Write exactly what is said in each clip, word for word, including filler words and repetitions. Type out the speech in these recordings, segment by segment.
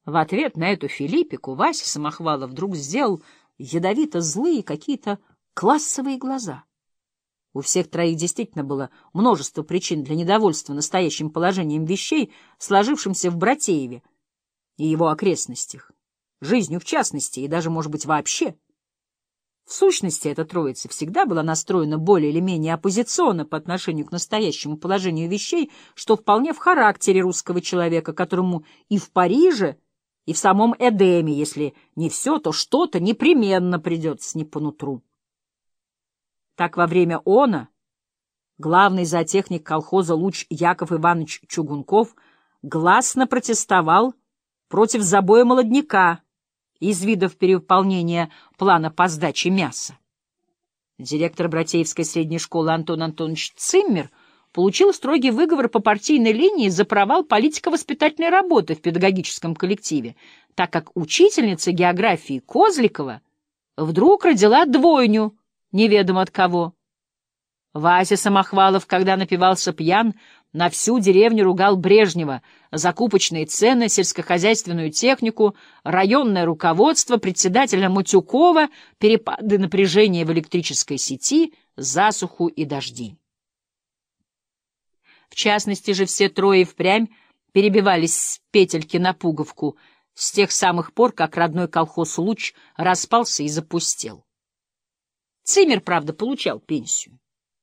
В ответ на эту филиппику Вася Самохвалов вдруг сделал ядовито-злые какие-то классовые глаза. У всех троих действительно было множество причин для недовольства настоящим положением вещей, сложившимся в Братееве и его окрестностях, жизнью в частности и даже, может быть, вообще. В сущности, эта троица всегда была настроена более или менее оппозиционно по отношению к настоящему положению вещей, что вполне в характере русского человека, которому и в Париже, и в самом Эдеме, если не все, то что-то непременно придется не по нутру. Так во время она главный зоотехник колхоза Луч Яков Иванович Чугунков гласно протестовал против забоя молодняка из видов перевыполнения плана по сдаче мяса. Директор Братеевской средней школы Антон Антонович Циммер получил строгий выговор по партийной линии за провал политико-воспитательной работы в педагогическом коллективе, так как учительница географии Козликова вдруг родила двойню, неведомо от кого. Вася Самохвалов, когда напивался пьян, на всю деревню ругал Брежнева, закупочные цены, сельскохозяйственную технику, районное руководство, председателя Матюкова, перепады напряжения в электрической сети, засуху и дожди. В частности же все трое впрямь перебивались с петельки на пуговку с тех самых пор, как родной колхоз «Луч» распался и запустел. Циммер, правда, получал пенсию.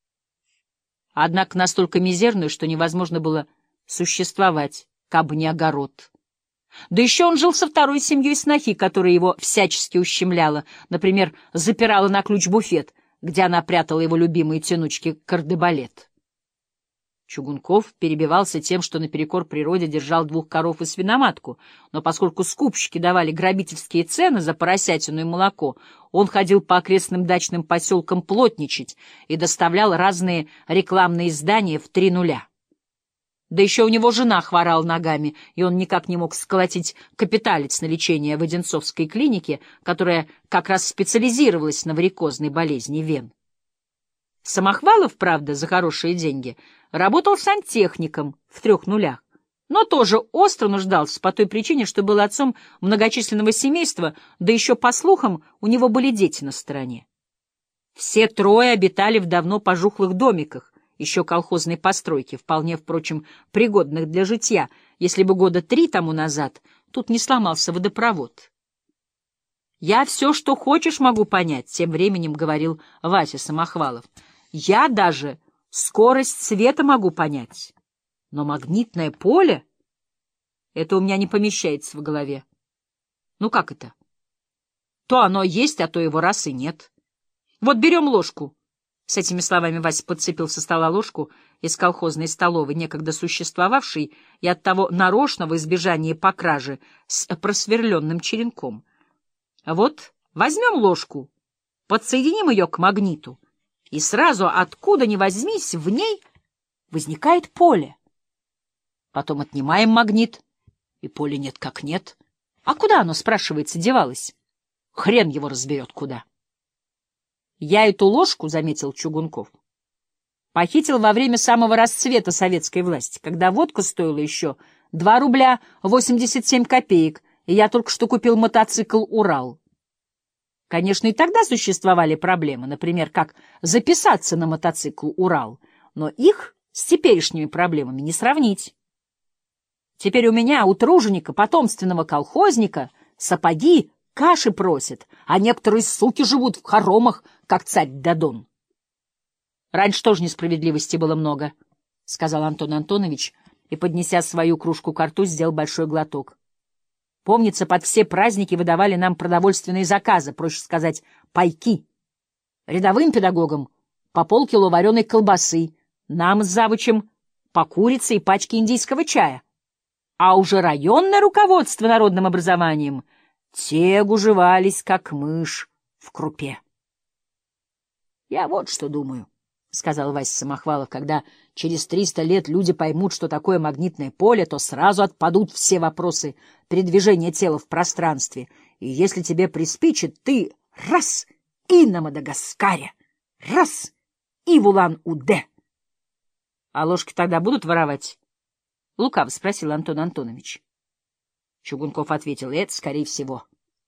Однако настолько мизерную, что невозможно было существовать, кабы не огород. Да еще он жил со второй семьей снохи, которая его всячески ущемляла, например, запирала на ключ буфет, где она прятала его любимые тянучки кардебалет. Чугунков перебивался тем, что наперекор природе держал двух коров и свиноматку, но поскольку скупщики давали грабительские цены за поросятину и молоко, он ходил по окрестным дачным поселкам плотничать и доставлял разные рекламные издания в три нуля. Да еще у него жена хворала ногами, и он никак не мог сколотить капиталец на лечение в Одинцовской клинике, которая как раз специализировалась на варикозной болезни вен. Самохвалов, правда, за хорошие деньги работал сантехником в трех нулях, но тоже остро нуждался по той причине, что был отцом многочисленного семейства, да еще, по слухам, у него были дети на стороне. Все трое обитали в давно пожухлых домиках, еще колхозной постройки, вполне, впрочем, пригодных для житья, если бы года три тому назад тут не сломался водопровод. «Я все, что хочешь, могу понять», — тем временем говорил Вася Самохвалов. «Я даже скорость света могу понять. Но магнитное поле — это у меня не помещается в голове. Ну как это? То оно есть, а то его раз и нет. Вот берем ложку». С этими словами Вася подцепил со стола ложку из колхозной столовой, некогда существовавшей, и оттого нарочно в избежание по краже с просверленным черенком. Вот возьмем ложку, подсоединим ее к магниту, и сразу, откуда ни возьмись, в ней возникает поле. Потом отнимаем магнит, и поля нет как нет. А куда оно, спрашивается, девалось? Хрен его разберет куда. Я эту ложку, — заметил Чугунков, — похитил во время самого расцвета советской власти, когда водка стоила еще два рубля восемьдесят семь копеек, и я только что купил мотоцикл «Урал». Конечно, и тогда существовали проблемы, например, как записаться на мотоцикл «Урал», но их с теперешними проблемами не сравнить. Теперь у меня, у труженика, потомственного колхозника, сапоги каши просят, а некоторые суки живут в хоромах, как царь Дадон. Раньше тоже несправедливости было много, — сказал Антон Антонович и, поднеся свою кружку ко рту, сделал большой глоток. Помнится, под все праздники выдавали нам продовольственные заказы, проще сказать, пайки. Рядовым педагогам по полкило вареной колбасы, нам с завучем по курице и пачке индийского чая. А уже районное руководство народным образованием те гужевались, как мышь в крупе. — Я вот что думаю, — сказал Вася Самохвалов, — когда через триста лет люди поймут, что такое магнитное поле, то сразу отпадут все вопросы передвижения тела в пространстве. И если тебе приспичит, ты раз — и на Мадагаскаре, раз — и в Улан-Удэ. — А ложки тогда будут воровать? — лукаво спросил Антон Антонович. Чугунков ответил: — Это, скорее всего,